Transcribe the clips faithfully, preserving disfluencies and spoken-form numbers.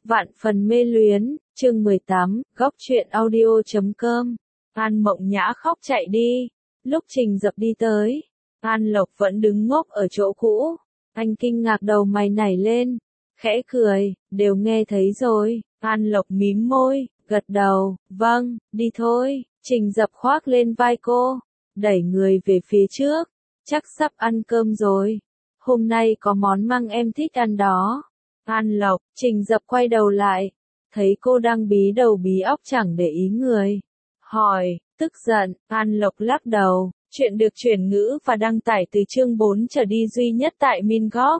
Vạn phần mê luyến, chương mười tám, góc truyện audio chấm com. An Mộng Nhã khóc chạy đi. Lúc Trình Dập đi tới, An Lộc vẫn đứng ngốc ở chỗ cũ. Anh kinh ngạc đầu mày nảy lên, khẽ cười, đều nghe thấy rồi. An Lộc mím môi, gật đầu, vâng, đi thôi. Trình Dập khoác lên vai cô, đẩy người về phía trước. Chắc sắp ăn cơm rồi. Hôm nay có món măng em thích ăn đó. An Lộc, Trình Dập quay đầu lại, thấy cô đang bí đầu bí óc chẳng để ý người. Hỏi, tức giận, An Lộc lắc đầu, chuyện được chuyển ngữ và đăng tải từ chương bốn trở đi duy nhất tại Mingok.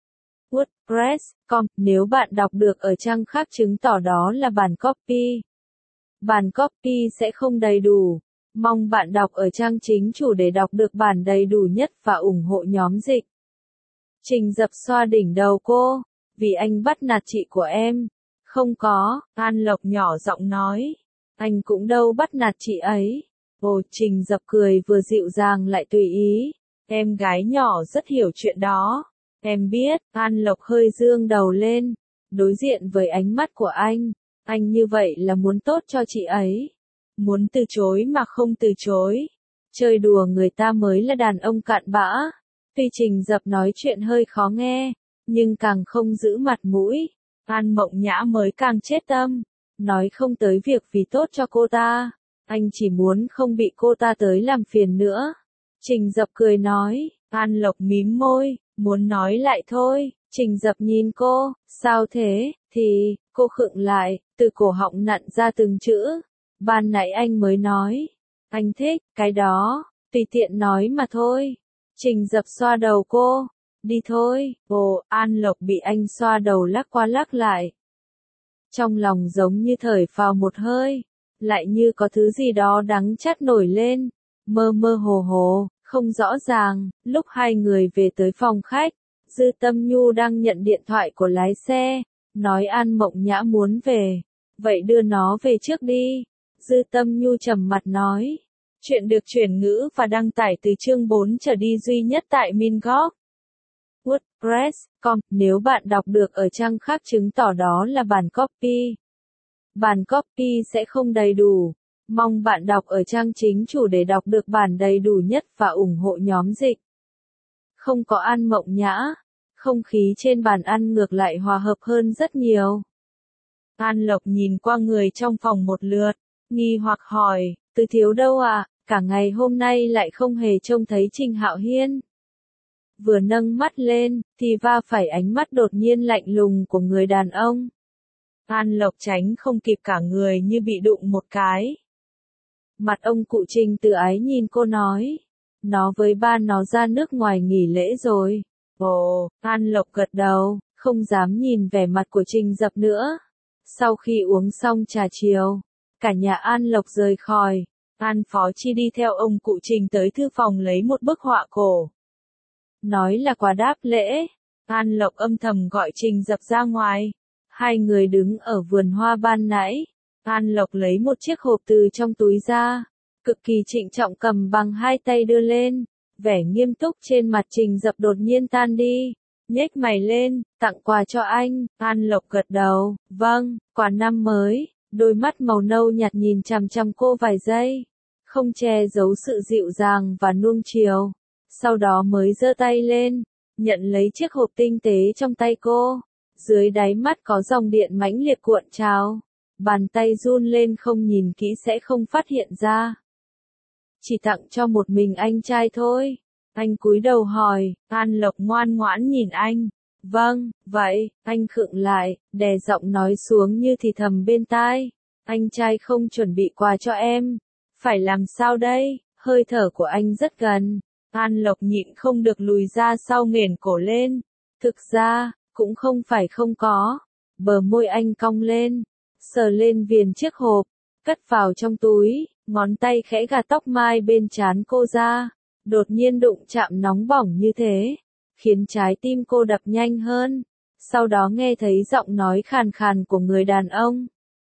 WordPress chấm com, nếu bạn đọc được ở trang khác chứng tỏ đó là bản copy. Bản copy sẽ không đầy đủ. Mong bạn đọc ở trang chính chủ để đọc được bản đầy đủ nhất và ủng hộ nhóm dịch. Trình Dập xoa đỉnh đầu cô. Vì anh bắt nạt chị của em. Không có, An Lộc nhỏ giọng nói. Anh cũng đâu bắt nạt chị ấy. Ồ, Trình Dập cười vừa dịu dàng lại tùy ý. Em gái nhỏ rất hiểu chuyện đó. Em biết, An Lộc hơi dương đầu lên. Đối diện với ánh mắt của anh. Anh như vậy là muốn tốt cho chị ấy. Muốn từ chối mà không từ chối. Chơi đùa người ta mới là đàn ông cặn bã. Tuy Trình Dập nói chuyện hơi khó nghe, nhưng càng không giữ mặt mũi, An Mộng Nhã mới càng chết tâm, nói không tới việc vì tốt cho cô ta, anh chỉ muốn không bị cô ta tới làm phiền nữa. Trình Dập cười nói, An Lộc mím môi, muốn nói lại thôi. Trình Dập nhìn cô, sao thế, thì, cô khựng lại, từ cổ họng nặn ra từng chữ, ban nãy anh mới nói, anh thích, cái đó, tùy tiện nói mà thôi. Trình Dập xoa đầu cô. Đi thôi. Ồ, An Lộc bị anh xoa đầu lắc qua lắc lại. Trong lòng giống như thở phào một hơi. Lại như có thứ gì đó đắng chát nổi lên. Mơ mơ hồ hồ, không rõ ràng. Lúc hai người về tới phòng khách, Dư Tâm Nhu đang nhận điện thoại của lái xe. Nói An Mộng Nhã muốn về. Vậy đưa nó về trước đi. Dư Tâm Nhu trầm mặt nói. Chuyện được chuyển ngữ và đăng tải từ chương bốn trở đi duy nhất tại Mingok. WordPress chấm com, nếu bạn đọc được ở trang khác chứng tỏ đó là bản copy. Bản copy sẽ không đầy đủ. Mong bạn đọc ở trang chính chủ để đọc được bản đầy đủ nhất và ủng hộ nhóm dịch. Không có An Mộng Nhã, không khí trên bàn ăn ngược lại hòa hợp hơn rất nhiều. An Lộc nhìn qua người trong phòng một lượt, nghi hoặc hỏi, Từ Thiếu đâu à, cả ngày hôm nay lại không hề trông thấy Trình Hạo Hiên. Vừa nâng mắt lên, thì va phải ánh mắt đột nhiên lạnh lùng của người đàn ông. An Lộc tránh không kịp cả người như bị đụng một cái. Mặt ông cụ Trình tự ái nhìn cô nói. Nó với ba nó ra nước ngoài nghỉ lễ rồi. Ồ, An Lộc gật đầu, không dám nhìn vẻ mặt của Trình Dập nữa. Sau khi uống xong trà chiều, cả nhà An Lộc rời khỏi. An Phó Chi đi theo ông cụ Trình tới thư phòng lấy một bức họa cổ. Nói là quà đáp lễ. An Lộc âm thầm gọi Trình Dập ra ngoài. Hai người đứng ở vườn hoa ban nãy. An Lộc lấy một chiếc hộp từ trong túi ra. Cực kỳ trịnh trọng cầm bằng hai tay đưa lên. Vẻ nghiêm túc trên mặt Trình Dập đột nhiên tan đi. Nhếch mày lên, tặng quà cho anh. An Lộc gật đầu, vâng, quà năm mới. Đôi mắt màu nâu nhạt nhìn chằm chằm cô vài giây. Không che giấu sự dịu dàng và nuông chiều. Sau đó mới giơ tay lên, nhận lấy chiếc hộp tinh tế trong tay cô. Dưới đáy mắt có dòng điện mãnh liệt cuộn trào. Bàn tay run lên không nhìn kỹ sẽ không phát hiện ra. Chỉ tặng cho một mình anh trai thôi. Anh cúi đầu hỏi, An Lộc ngoan ngoãn nhìn anh. Vâng, vậy, anh khựng lại, đè giọng nói xuống như thì thầm bên tai. Anh trai không chuẩn bị quà cho em. Phải làm sao đây, hơi thở của anh rất gần. An Lộc nhịn không được lùi ra sau nghển cổ lên. Thực ra, cũng không phải không có. Bờ môi anh cong lên, sờ lên viền chiếc hộp, cất vào trong túi, ngón tay khẽ gạt tóc mai bên trán cô ra. Đột nhiên đụng chạm nóng bỏng như thế, khiến trái tim cô đập nhanh hơn. Sau đó nghe thấy giọng nói khàn khàn của người đàn ông.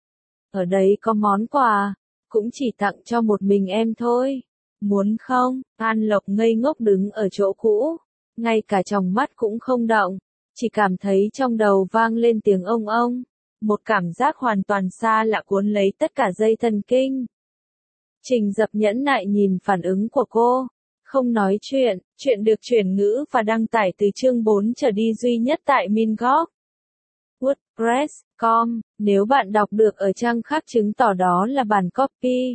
Ở đây có món quà, cũng chỉ tặng cho một mình em thôi. Muốn không? An Lộc ngây ngốc đứng ở chỗ cũ, ngay cả tròng mắt cũng không động, chỉ cảm thấy trong đầu vang lên tiếng ông ông. Một cảm giác hoàn toàn xa lạ cuốn lấy tất cả dây thần kinh. Trình Dập nhẫn nại nhìn phản ứng của cô. Không nói chuyện, chuyện được chuyển ngữ và đăng tải từ chương bốn trở đi duy nhất tại Mingok. WordPress chấm com. Nếu bạn đọc được ở trang khác chứng tỏ đó là bản copy.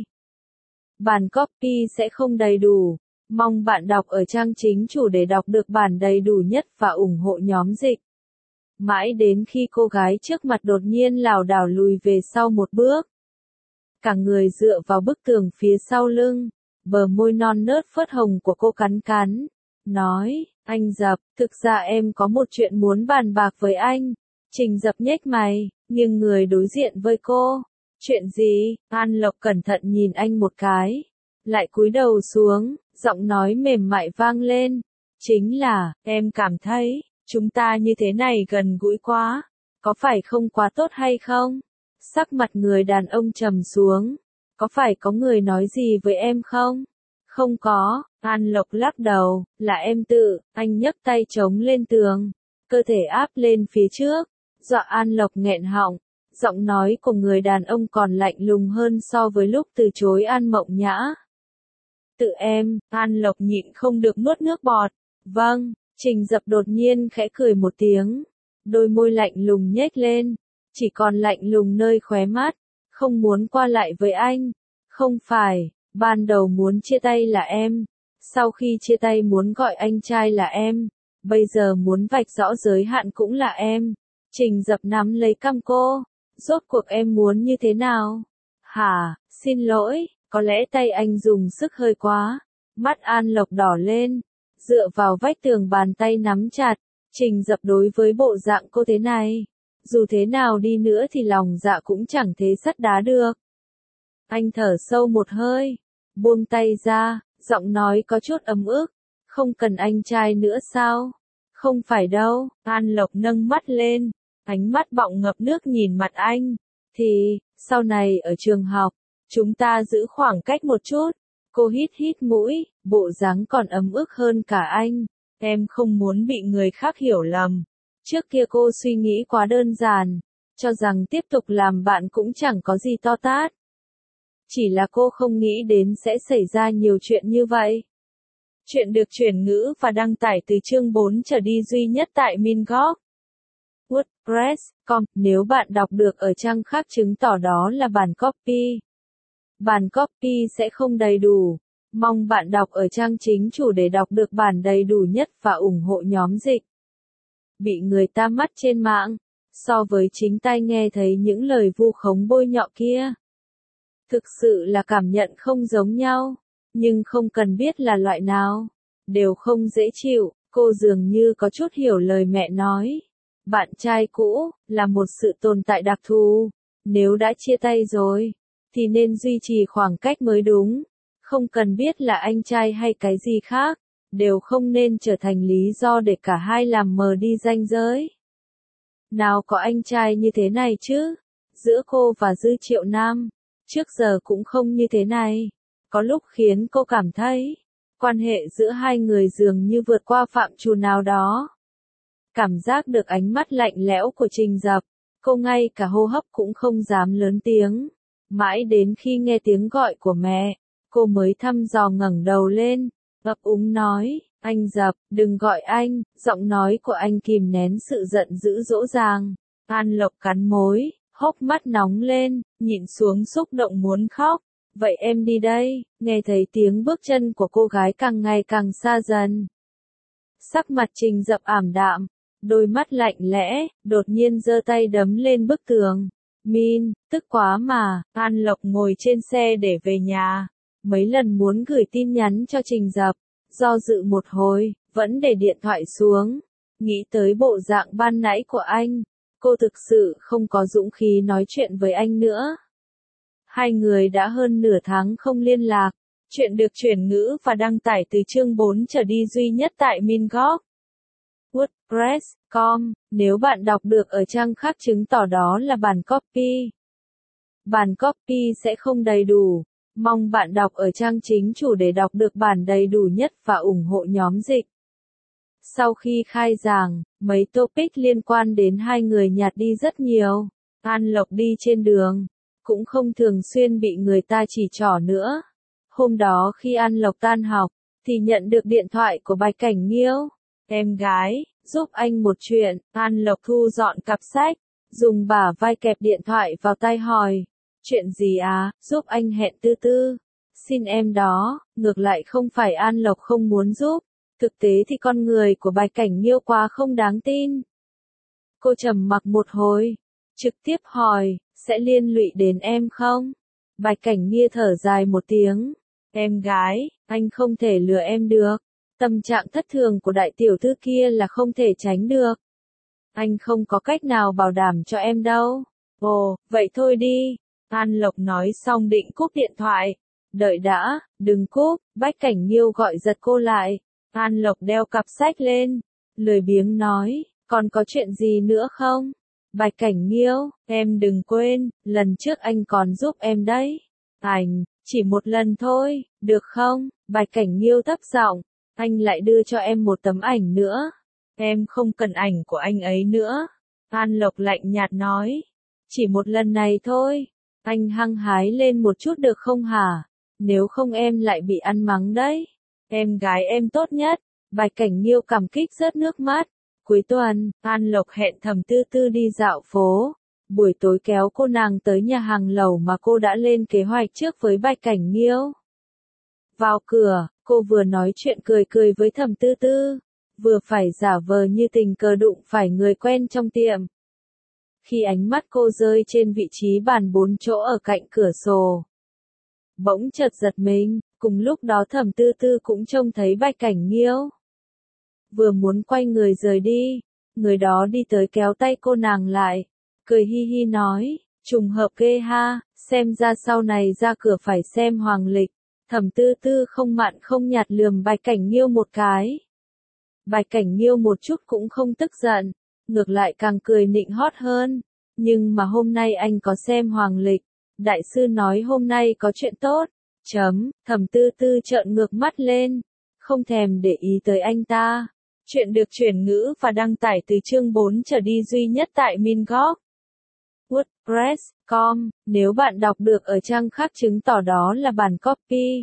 Bản copy sẽ không đầy đủ. Mong bạn đọc ở trang chính chủ để đọc được bản đầy đủ nhất và ủng hộ nhóm dịch. Mãi đến khi cô gái trước mặt đột nhiên lảo đảo lùi về sau một bước. Cả người dựa vào bức tường phía sau lưng, bờ môi non nớt phớt hồng của cô cắn cắn. Nói, anh Dập, thực ra em có một chuyện muốn bàn bạc với anh. Trình Dập nhếch mày, nhưng người đối diện với cô. Chuyện gì? An Lộc cẩn thận nhìn anh một cái. Lại cúi đầu xuống, giọng nói mềm mại vang lên. Chính là, em cảm thấy, chúng ta như thế này gần gũi quá. Có phải không quá tốt hay không? Sắc mặt người đàn ông trầm xuống. Có phải có người nói gì với em không? Không có, An Lộc lắc đầu, là em tự. Anh nhấc tay chống lên tường. Cơ thể áp lên phía trước. Dọa An Lộc nghẹn họng. Giọng nói của người đàn ông còn lạnh lùng hơn so với lúc từ chối An Mộng Nhã. Tự em, An Lộc nhịn không được nuốt nước bọt. Vâng, Trình Dập đột nhiên khẽ cười một tiếng. Đôi môi lạnh lùng nhếch lên. Chỉ còn lạnh lùng nơi khóe mắt. Không muốn qua lại với anh. Không phải, ban đầu muốn chia tay là em. Sau khi chia tay muốn gọi anh trai là em. Bây giờ muốn vạch rõ giới hạn cũng là em. Trình Dập nắm lấy cằm cô. Rốt cuộc em muốn như thế nào? Hả, xin lỗi, có lẽ tay anh dùng sức hơi quá. Mắt An Lộc đỏ lên. Dựa vào vách tường bàn tay nắm chặt. Trình Dập đối với bộ dạng cô thế này. Dù thế nào đi nữa thì lòng dạ cũng chẳng thế sắt đá được. Anh thở sâu một hơi. Buông tay ra, giọng nói có chút ấm ức. Không cần anh trai nữa sao? Không phải đâu, An Lộc nâng mắt lên. Ánh mắt bọng ngập nước nhìn mặt anh. Thì, sau này ở trường học, chúng ta giữ khoảng cách một chút. Cô hít hít mũi, bộ dáng còn ấm ức hơn cả anh. Em không muốn bị người khác hiểu lầm. Trước kia cô suy nghĩ quá đơn giản, cho rằng tiếp tục làm bạn cũng chẳng có gì to tát. Chỉ là cô không nghĩ đến sẽ xảy ra nhiều chuyện như vậy. Chuyện được chuyển ngữ và đăng tải từ chương bốn trở đi duy nhất tại Mingok. WordPress chấm com. Nếu bạn đọc được ở trang khác chứng tỏ đó là bản copy. Bản copy sẽ không đầy đủ. Mong bạn đọc ở trang chính chủ để đọc được bản đầy đủ nhất và ủng hộ nhóm dịch. Bị người ta mắt trên mạng, so với chính tai nghe thấy những lời vu khống bôi nhọ kia. Thực sự là cảm nhận không giống nhau, nhưng không cần biết là loại nào. Đều không dễ chịu, cô dường như có chút hiểu lời mẹ nói. Bạn trai cũ, là một sự tồn tại đặc thù. Nếu đã chia tay rồi, thì nên duy trì khoảng cách mới đúng. Không cần biết là anh trai hay cái gì khác, đều không nên trở thành lý do để cả hai làm mờ đi ranh giới. Nào có anh trai như thế này chứ? Giữa cô và Dư Triệu Nam, trước giờ cũng không như thế này. Có lúc khiến cô cảm thấy, quan hệ giữa hai người dường như vượt qua phạm trù nào đó. Cảm giác được ánh mắt lạnh lẽo của Trình Dập, cô ngay cả hô hấp cũng không dám lớn tiếng. Mãi đến khi nghe tiếng gọi của mẹ, cô mới thăm dò ngẩng đầu lên, ấp úng nói, anh Dập, đừng gọi anh. Giọng nói của anh kìm nén sự giận dữ dỗ dàng. An Lộc cắn môi, hốc mắt nóng lên, nhịn xuống xúc động muốn khóc. Vậy em đi đây. Nghe thấy tiếng bước chân của cô gái càng ngày càng xa dần. Sắc mặt Trình Dập ảm đạm, đôi mắt lạnh lẽ, đột nhiên giơ tay đấm lên bức tường. Min, tức quá mà. An Lộc ngồi trên xe để về nhà. Mấy lần muốn gửi tin nhắn cho Trình Dập, do dự một hồi, vẫn để điện thoại xuống. Nghĩ tới bộ dạng ban nãy của anh, cô thực sự không có dũng khí nói chuyện với anh nữa. Hai người đã hơn nửa tháng không liên lạc. Chuyện được chuyển ngữ và đăng tải từ chương bốn trở đi duy nhất tại Mingok. WordPress chấm com. Nếu bạn đọc được ở trang khác chứng tỏ đó là bản copy. Bản copy sẽ không đầy đủ. Mong bạn đọc ở trang chính chủ để đọc được bản đầy đủ nhất và ủng hộ nhóm dịch. Sau khi khai giảng, mấy topic liên quan đến hai người nhạt đi rất nhiều. An Lộc đi trên đường, cũng không thường xuyên bị người ta chỉ trỏ nữa. Hôm đó khi An Lộc tan học, thì nhận được điện thoại của Bạch Cảnh Nghiêu. Em gái, giúp anh một chuyện. An Lộc thu dọn cặp sách, dùng bả vai kẹp điện thoại vào tai hỏi. Chuyện gì à, giúp anh hẹn Tư Tư. Xin em đó, ngược lại không phải An Lộc không muốn giúp. Thực tế thì con người của Bạch Cảnh Nghiêu quá không đáng tin. Cô trầm mặc một hồi, trực tiếp hỏi, sẽ liên lụy đến em không? Bạch Cảnh Nghiêu thở dài một tiếng. Em gái, anh không thể lừa em được. Tâm trạng thất thường của đại tiểu thư kia là không thể tránh được. Anh không có cách nào bảo đảm cho em đâu. Ồ, vậy thôi đi. An Lộc nói xong định cúp điện thoại. Đợi đã, đừng cúp, Bạch Cảnh Nghiêu gọi giật cô lại. An Lộc đeo cặp sách lên, lười biếng nói, còn có chuyện gì nữa không? Bạch Cảnh Nghiêu, em đừng quên, lần trước anh còn giúp em đấy. Ảnh, chỉ một lần thôi, được không? Bạch Cảnh Nghiêu thấp giọng, anh lại đưa cho em một tấm ảnh nữa. Em không cần ảnh của anh ấy nữa. An Lộc lạnh nhạt nói, chỉ một lần này thôi. Anh hăng hái lên một chút được không hả? Nếu không em lại bị ăn mắng đấy. Em gái em tốt nhất. Bạch Cảnh Nghiêu cảm kích rớt nước mắt. Cuối tuần, An Lộc hẹn Thẩm Tư Tư đi dạo phố. Buổi tối kéo cô nàng tới nhà hàng lẩu mà cô đã lên kế hoạch trước với Bạch Cảnh Nghiêu. Vào cửa, cô vừa nói chuyện cười cười với Thẩm Tư Tư, vừa phải giả vờ như tình cờ đụng phải người quen trong tiệm. Khi ánh mắt cô rơi trên vị trí bàn bốn chỗ ở cạnh cửa sổ, bỗng chợt giật mình, cùng lúc đó Thẩm Tư Tư cũng trông thấy Bạch Cảnh Nghiêu. Vừa muốn quay người rời đi, người đó đi tới kéo tay cô nàng lại, cười hi hi nói, trùng hợp ghê ha, xem ra sau này ra cửa phải xem hoàng lịch. Thẩm Tư Tư không mặn không nhạt lườm Bạch Cảnh Nghiêu một cái. Bạch Cảnh Nghiêu một chút cũng không tức giận, ngược lại càng cười nịnh hót hơn. Nhưng mà hôm nay anh có xem hoàng lịch, đại sư nói hôm nay có chuyện tốt. Chấm, Thẩm Tư Tư trợn ngược mắt lên, không thèm để ý tới anh ta. Chuyện được chuyển ngữ và đăng tải từ chương bốn trở đi duy nhất tại Mingoc. WordPress chấm com, nếu bạn đọc được ở trang khác chứng tỏ đó là bản copy.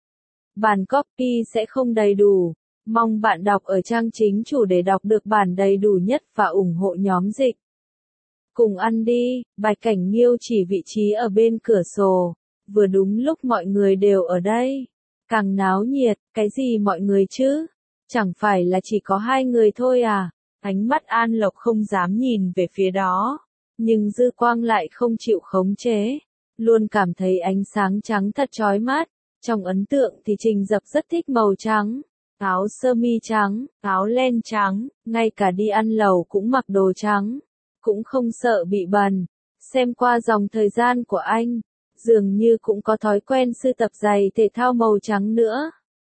Bản copy sẽ không đầy đủ. Mong bạn đọc ở trang chính chủ để đọc được bản đầy đủ nhất và ủng hộ nhóm dịch. Cùng ăn đi, Bạch Cảnh Nghiêu chỉ vị trí ở bên cửa sổ, vừa đúng lúc mọi người đều ở đây. Càng náo nhiệt, cái gì mọi người chứ? Chẳng phải là chỉ có hai người thôi à? Ánh mắt An Lộc không dám nhìn về phía đó, nhưng dư quang lại không chịu khống chế, luôn cảm thấy ánh sáng trắng thật chói mắt. Trong ấn tượng thì Trình Dập rất thích màu trắng, áo sơ mi trắng, áo len trắng, ngay cả đi ăn lẩu cũng mặc đồ trắng, cũng không sợ bị bẩn. Xem qua dòng thời gian của anh, dường như cũng có thói quen sưu tập giày thể thao màu trắng nữa.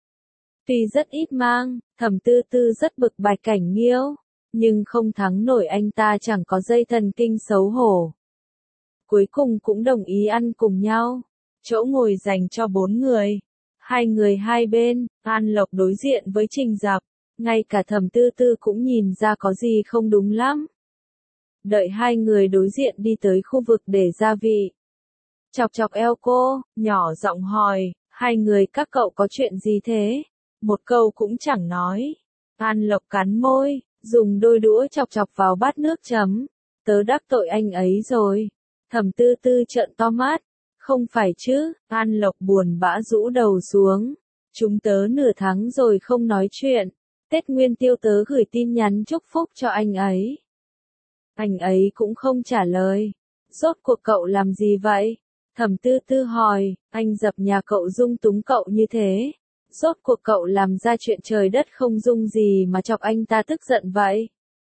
Tuy rất ít mang, Thẩm Tư Tư rất bực Bạch Cảnh Nghiêu, nhưng không thắng nổi anh ta chẳng có dây thần kinh xấu hổ. Cuối cùng cũng đồng ý ăn cùng nhau. Chỗ ngồi dành cho bốn người. Hai người hai bên, An Lộc đối diện với Trình Dập. Ngay cả Thẩm Tư Tư cũng nhìn ra có gì không đúng lắm. Đợi hai người đối diện đi tới khu vực để gia vị. Chọc chọc eo cô, nhỏ giọng hỏi, hai người các cậu có chuyện gì thế? Một câu cũng chẳng nói. An Lộc cắn môi, dùng đôi đũa chọc chọc vào bát nước chấm. Tớ đắc tội anh ấy rồi. Thẩm Tư Tư trợn to mắt. Không phải chứ, An Lộc buồn bã rũ đầu xuống. Chúng tớ nửa tháng rồi không nói chuyện. Tết Nguyên Tiêu tớ gửi tin nhắn chúc phúc cho anh ấy. Anh ấy cũng không trả lời. Rốt cuộc cậu làm gì vậy? Thẩm Tư Tư hỏi, anh Dập nhà cậu dung túng cậu như thế. Rốt cuộc cậu làm ra chuyện trời đất không dung gì mà chọc anh ta tức giận vậy?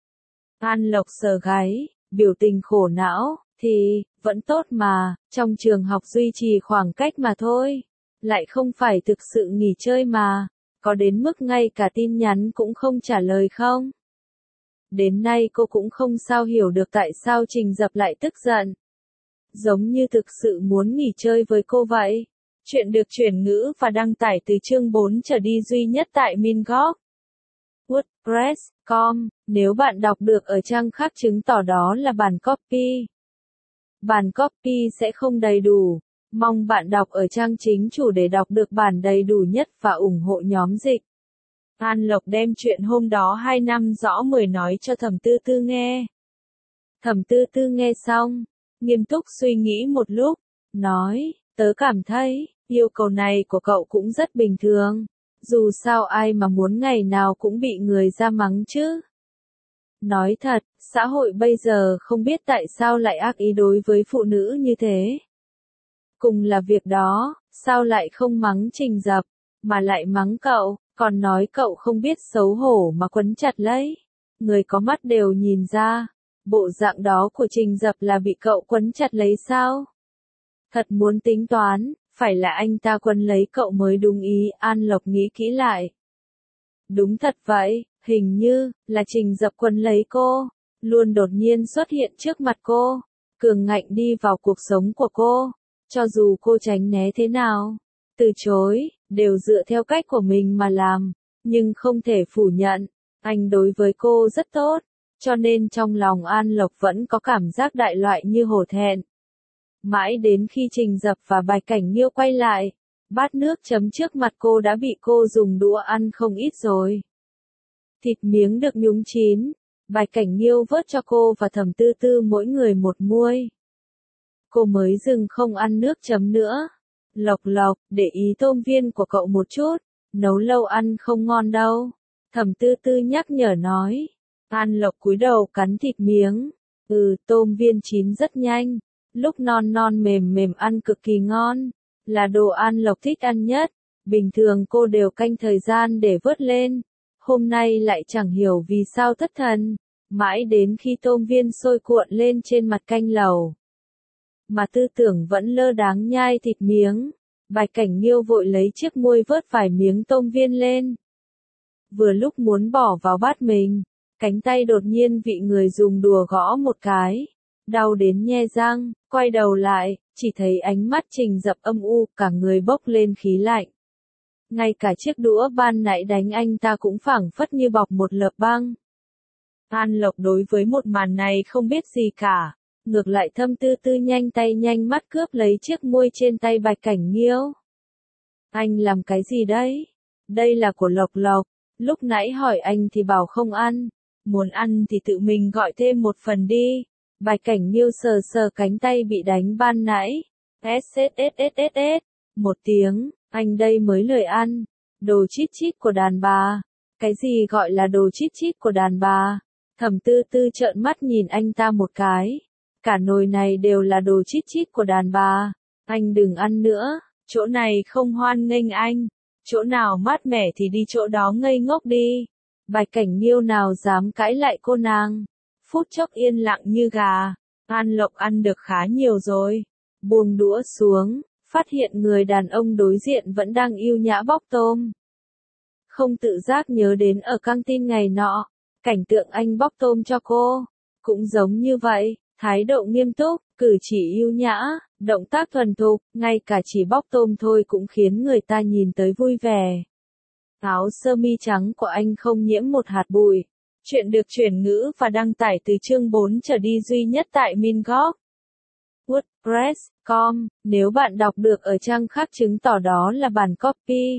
An Lộc sờ gáy, biểu tình khổ não, thì, vẫn tốt mà, trong trường học duy trì khoảng cách mà thôi. Lại không phải thực sự nghỉ chơi mà, có đến mức ngay cả tin nhắn cũng không trả lời không? Đến nay cô cũng không sao hiểu được tại sao Trình Dập lại tức giận. Giống như thực sự muốn nghỉ chơi với cô vậy. Chuyện được chuyển ngữ và đăng tải từ chương bốn trở đi duy nhất tại Mingoc. WordPress chấm com, nếu bạn đọc được ở trang khác chứng tỏ đó là bản copy. Bản copy sẽ không đầy đủ. Mong bạn đọc ở trang chính chủ để đọc được bản đầy đủ nhất và ủng hộ nhóm dịch. An Lộc đem chuyện hôm đó hai năm rõ mười nói cho Thẩm Tư Tư nghe. Thẩm Tư Tư nghe xong, nghiêm túc suy nghĩ một lúc, nói, tớ cảm thấy, yêu cầu này của cậu cũng rất bình thường. Dù sao ai mà muốn ngày nào cũng bị người ra mắng chứ. Nói thật, xã hội bây giờ không biết tại sao lại ác ý đối với phụ nữ như thế. Cùng là việc đó, sao lại không mắng Trình Dập, mà lại mắng cậu, còn nói cậu không biết xấu hổ mà quấn chặt lấy. Người có mắt đều nhìn ra, bộ dạng đó của Trình Dập là bị cậu quấn chặt lấy sao? Thật muốn tính toán, phải là anh ta quấn lấy cậu mới đúng ý, An Lộc nghĩ kỹ lại. Đúng thật vậy, hình như là Trình Dập quấn lấy cô, luôn đột nhiên xuất hiện trước mặt cô, cường ngạnh đi vào cuộc sống của cô, cho dù cô tránh né thế nào, từ chối, đều dựa theo cách của mình mà làm, nhưng không thể phủ nhận, anh đối với cô rất tốt, cho nên trong lòng An Lộc vẫn có cảm giác đại loại như hổ thẹn. Mãi đến khi Trình Dập và Bạch Cảnh Nghiêu quay lại, bát nước chấm trước mặt cô đã bị cô dùng đũa ăn không ít rồi. Thịt miếng được nhúng chín, Bạch Cảnh Nghiêu vớt cho cô và Thẩm Tư Tư mỗi người một muôi. Cô mới dừng không ăn nước chấm nữa. Lộc Lộc, để ý tôm viên của cậu một chút, nấu lâu ăn không ngon đâu. Thẩm Tư Tư nhắc nhở nói. An Lộc cúi đầu cắn thịt miếng. Ừ, tôm viên chín rất nhanh. Lúc non non mềm mềm ăn cực kỳ ngon, là đồ An Lộc thích ăn nhất, bình thường cô đều canh thời gian để vớt lên, hôm nay lại chẳng hiểu vì sao thất thần, mãi đến khi tôm viên sôi cuộn lên trên mặt canh lầu. Mà tư tưởng vẫn lơ đáng nhai thịt miếng, Bạch Cảnh Nghiêu vội lấy chiếc muôi vớt vài miếng tôm viên lên. Vừa lúc muốn bỏ vào bát mình, cánh tay đột nhiên bị người dùng đùa gõ một cái. Đau đến nhe răng, quay đầu lại, chỉ thấy ánh mắt Trình Dập âm u, cả người bốc lên khí lạnh. Ngay cả chiếc đũa ban nãy đánh anh ta cũng phảng phất như bọc một lớp băng. An Lộc đối với một màn này không biết gì cả, ngược lại Thâm Tư Tư nhanh tay nhanh mắt cướp lấy chiếc muôi trên tay Bạch Cảnh Nghiêu. Anh làm cái gì đấy? Đây là của Lộc Lộc, lúc nãy hỏi anh thì bảo không ăn, muốn ăn thì tự mình gọi thêm một phần đi. Bạch Cảnh Nghiêu sờ sờ cánh tay bị đánh ban nãy. Sssss, một tiếng, anh đây mới lười ăn. Đồ chít chít của đàn bà. Cái gì gọi là đồ chít chít của đàn bà? Thẩm Tư Tư trợn mắt nhìn anh ta một cái. Cả nồi này đều là đồ chít chít của đàn bà. Anh đừng ăn nữa, chỗ này không hoan nghênh anh. Chỗ nào mát mẻ thì đi chỗ đó ngây ngốc đi. Bạch Cảnh Nghiêu nào dám cãi lại cô nàng. Phút chốc yên lặng như gà. An Lộc ăn được khá nhiều rồi. Buông đũa xuống, phát hiện người đàn ông đối diện vẫn đang yêu nhã bóc tôm. Không tự giác nhớ đến ở căng tin ngày nọ, cảnh tượng anh bóc tôm cho cô. Cũng giống như vậy, thái độ nghiêm túc, cử chỉ yêu nhã, động tác thuần thục, ngay cả chỉ bóc tôm thôi cũng khiến người ta nhìn tới vui vẻ. Áo sơ mi trắng của anh không nhiễm một hạt bụi. Chuyện được chuyển ngữ và đăng tải từ chương bốn trở đi duy nhất tại Mingok. WordPress chấm com. Nếu bạn đọc được ở trang khác chứng tỏ đó là bản copy.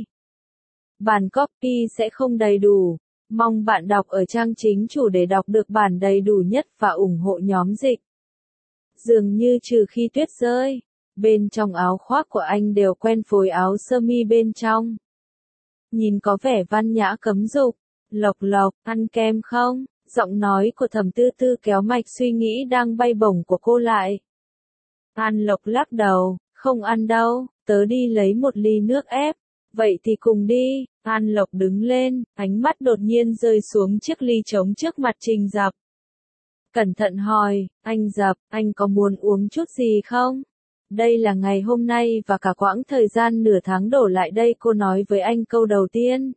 Bản copy sẽ không đầy đủ. Mong bạn đọc ở trang chính chủ để đọc được bản đầy đủ nhất và ủng hộ nhóm dịch. Dường như trừ khi tuyết rơi, bên trong áo khoác của anh đều quen phối áo sơ mi bên trong. Nhìn có vẻ văn nhã cấm dục. Lộc Lộc, ăn kem không? Giọng nói của Thẩm Tư Tư kéo mạch suy nghĩ đang bay bổng của cô lại. An Lộc lắc đầu, không ăn đâu, tớ đi lấy một ly nước ép. Vậy thì cùng đi. An Lộc đứng lên, ánh mắt đột nhiên rơi xuống chiếc ly trống trước mặt Trình Dập. Cẩn thận hỏi, anh Dập, anh có muốn uống chút gì không? Đây là ngày hôm nay và cả quãng thời gian nửa tháng đổ lại đây cô nói với anh câu đầu tiên.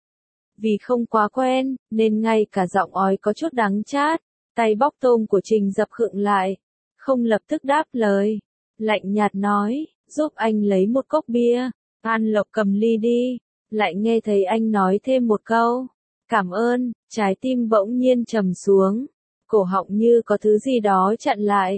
Vì không quá quen, nên ngay cả giọng ói có chút đắng chát, tay bóc tôm của Trình Dập khựng lại, không lập tức đáp lời, lạnh nhạt nói, giúp anh lấy một cốc bia. An Lộc cầm ly đi, lại nghe thấy anh nói thêm một câu, cảm ơn, trái tim bỗng nhiên trầm xuống, cổ họng như có thứ gì đó chặn lại,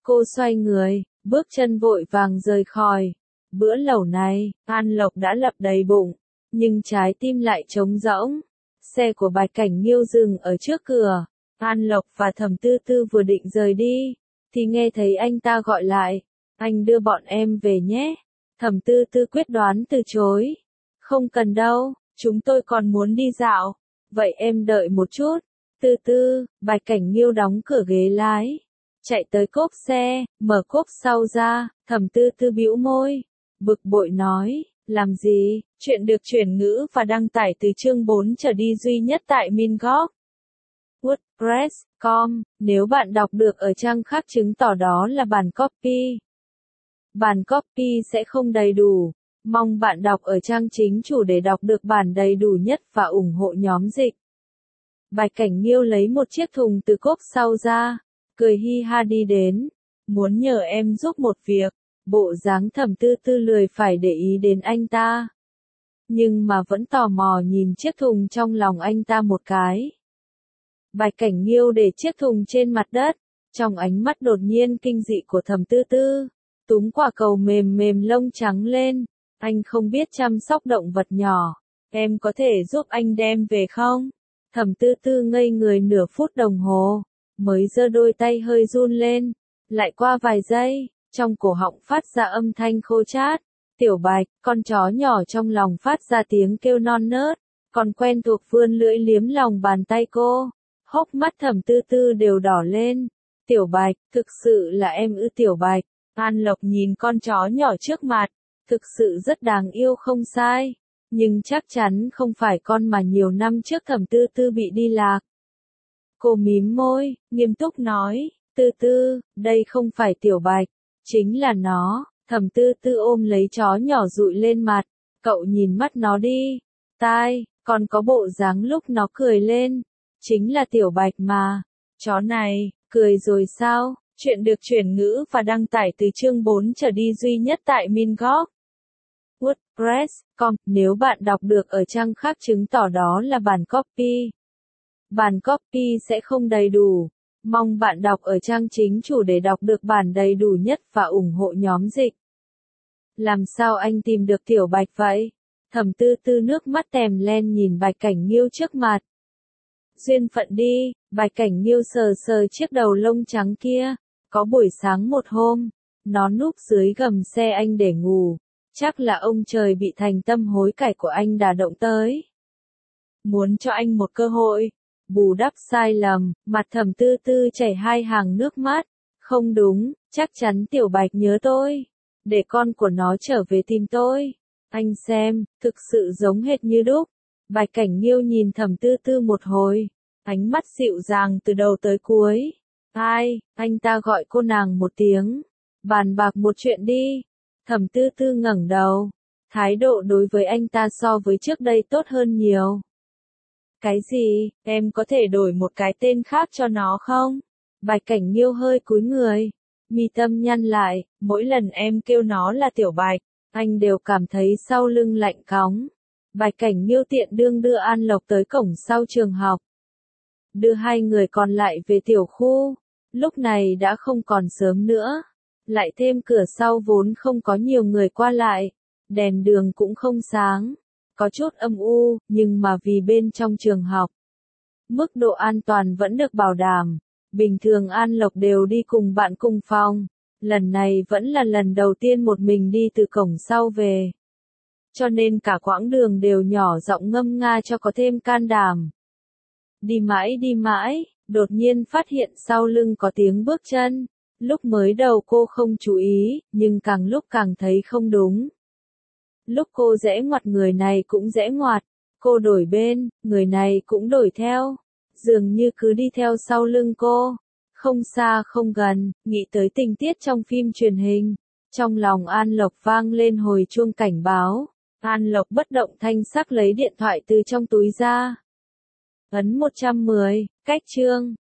Cô xoay người, bước chân vội vàng rời khỏi. Bữa lẩu này, An Lộc đã lấp đầy bụng, nhưng trái tim lại trống rỗng. Xe của Bạch Cảnh Nghiêu dừng ở trước cửa. An Lộc và Thẩm Tư Tư vừa định rời đi, thì nghe thấy anh ta gọi lại. Anh đưa bọn em về nhé. Thẩm Tư Tư quyết đoán từ chối. Không cần đâu, chúng tôi còn muốn đi dạo. Vậy em đợi một chút. Tư Tư, Bạch Cảnh Nghiêu đóng cửa ghế lái. Chạy tới cốp xe, mở cốp sau ra, Thẩm Tư Tư bĩu môi. Bực bội nói, làm gì, chuyện được chuyển ngữ và đăng tải từ chương bốn trở đi duy nhất tại Mingok. WordPress chấm com, nếu bạn đọc được ở trang khác chứng tỏ đó là bản copy. Bản copy sẽ không đầy đủ. Mong bạn đọc ở trang chính chủ để đọc được bản đầy đủ nhất và ủng hộ nhóm dịch. Bạch Cảnh Nghiêu lấy một chiếc thùng từ cốp sau ra, cười hi ha đi đến. Muốn nhờ em giúp một việc. Bộ dáng Thẩm Tư Tư lười phải để ý đến anh ta. Nhưng mà vẫn tò mò nhìn chiếc thùng trong lòng anh ta một cái. Bạch Cảnh Nghiêu để chiếc thùng trên mặt đất, trong ánh mắt đột nhiên kinh dị của Thẩm Tư Tư, túm quả cầu mềm mềm lông trắng lên. Anh không biết chăm sóc động vật nhỏ, em có thể giúp anh đem về không? Thẩm Tư Tư ngây người nửa phút đồng hồ, mới giơ đôi tay hơi run lên, lại qua vài giây, trong cổ họng phát ra âm thanh khô chát. Tiểu Bạch, con chó nhỏ trong lòng phát ra tiếng kêu non nớt, còn quen thuộc vươn lưỡi liếm lòng bàn tay cô. Hốc mắt Thẩm Tư Tư đều đỏ lên. Tiểu Bạch, thực sự là em ư? Tiểu Bạch. An Lộc nhìn con chó nhỏ trước mặt, thực sự rất đáng yêu không sai, nhưng chắc chắn không phải con mà nhiều năm trước Thẩm Tư Tư bị đi lạc. Cô mím môi, nghiêm túc nói, Tư Tư, đây không phải Tiểu Bạch, chính là nó. Thẩm Tư Tư ôm lấy chó nhỏ dụi lên mặt, cậu nhìn mắt nó đi, tai, còn có bộ dáng lúc nó cười lên, chính là Tiểu Bạch mà. Chó này, cười rồi sao? Chuyện được chuyển ngữ và đăng tải từ chương bốn trở đi duy nhất tại Mingok. WordPress chấm com, nếu bạn đọc được ở trang khác chứng tỏ đó là bản copy. Bản copy sẽ không đầy đủ. Mong bạn đọc ở trang chính chủ để đọc được bản đầy đủ nhất và ủng hộ nhóm dịch. Làm sao anh tìm được Tiểu Bạch vậy? Thẩm Tư Tư nước mắt tèm len nhìn Bạch Cảnh Nghiêu trước mặt. Duyên phận đi, Bạch Cảnh Nghiêu sờ sờ chiếc đầu lông trắng kia. Có buổi sáng một hôm, nó núp dưới gầm xe anh để ngủ. Chắc là ông trời bị thành tâm hối cải của anh đả động tới. Muốn cho anh một cơ hội, bù đắp sai lầm, mặt Thẩm Tư Tư chảy hai hàng nước mắt. Không đúng, chắc chắn Tiểu Bạch nhớ tôi. Để con của nó trở về tìm tôi. Anh xem, thực sự giống hệt như đúc. Bạch Cảnh Nghiêu nhìn Thẩm Tư Tư một hồi, ánh mắt dịu dàng từ đầu tới cuối. Ai, anh ta gọi cô nàng một tiếng. Bàn bạc một chuyện đi. Thẩm Tư Tư ngẩng đầu. Thái độ đối với anh ta so với trước đây tốt hơn nhiều. Cái gì, em có thể đổi một cái tên khác cho nó không? Bạch Cảnh Nghiêu hơi cúi người. Mi tâm nhăn lại, mỗi lần em kêu nó là Tiểu Bạch, anh đều cảm thấy sau lưng lạnh cóng. Bạch Cảnh Nghiêu tiện đương đưa An Lộc tới cổng sau trường học. Đưa hai người còn lại về tiểu khu. Lúc này đã không còn sớm nữa. Lại thêm cửa sau vốn không có nhiều người qua lại. Đèn đường cũng không sáng. Có chút âm u, nhưng mà vì bên trong trường học. Mức độ an toàn vẫn được bảo đảm. Bình thường An Lộc đều đi cùng bạn cùng phòng. Lần này vẫn là lần đầu tiên một mình đi từ cổng sau về. Cho nên cả quãng đường đều nhỏ giọng ngâm nga cho có thêm can đảm. Đi mãi đi mãi, đột nhiên phát hiện sau lưng có tiếng bước chân. Lúc mới đầu cô không chú ý, nhưng càng lúc càng thấy không đúng. Lúc cô rẽ ngoặt người này cũng rẽ ngoặt. Cô đổi bên, người này cũng đổi theo. Dường như cứ đi theo sau lưng cô. Không xa không gần, nghĩ tới tình tiết trong phim truyền hình. Trong lòng An Lộc vang lên hồi chuông cảnh báo. An Lộc bất động thanh sắc lấy điện thoại từ trong túi ra. Ấn một trăm mười, cách chương.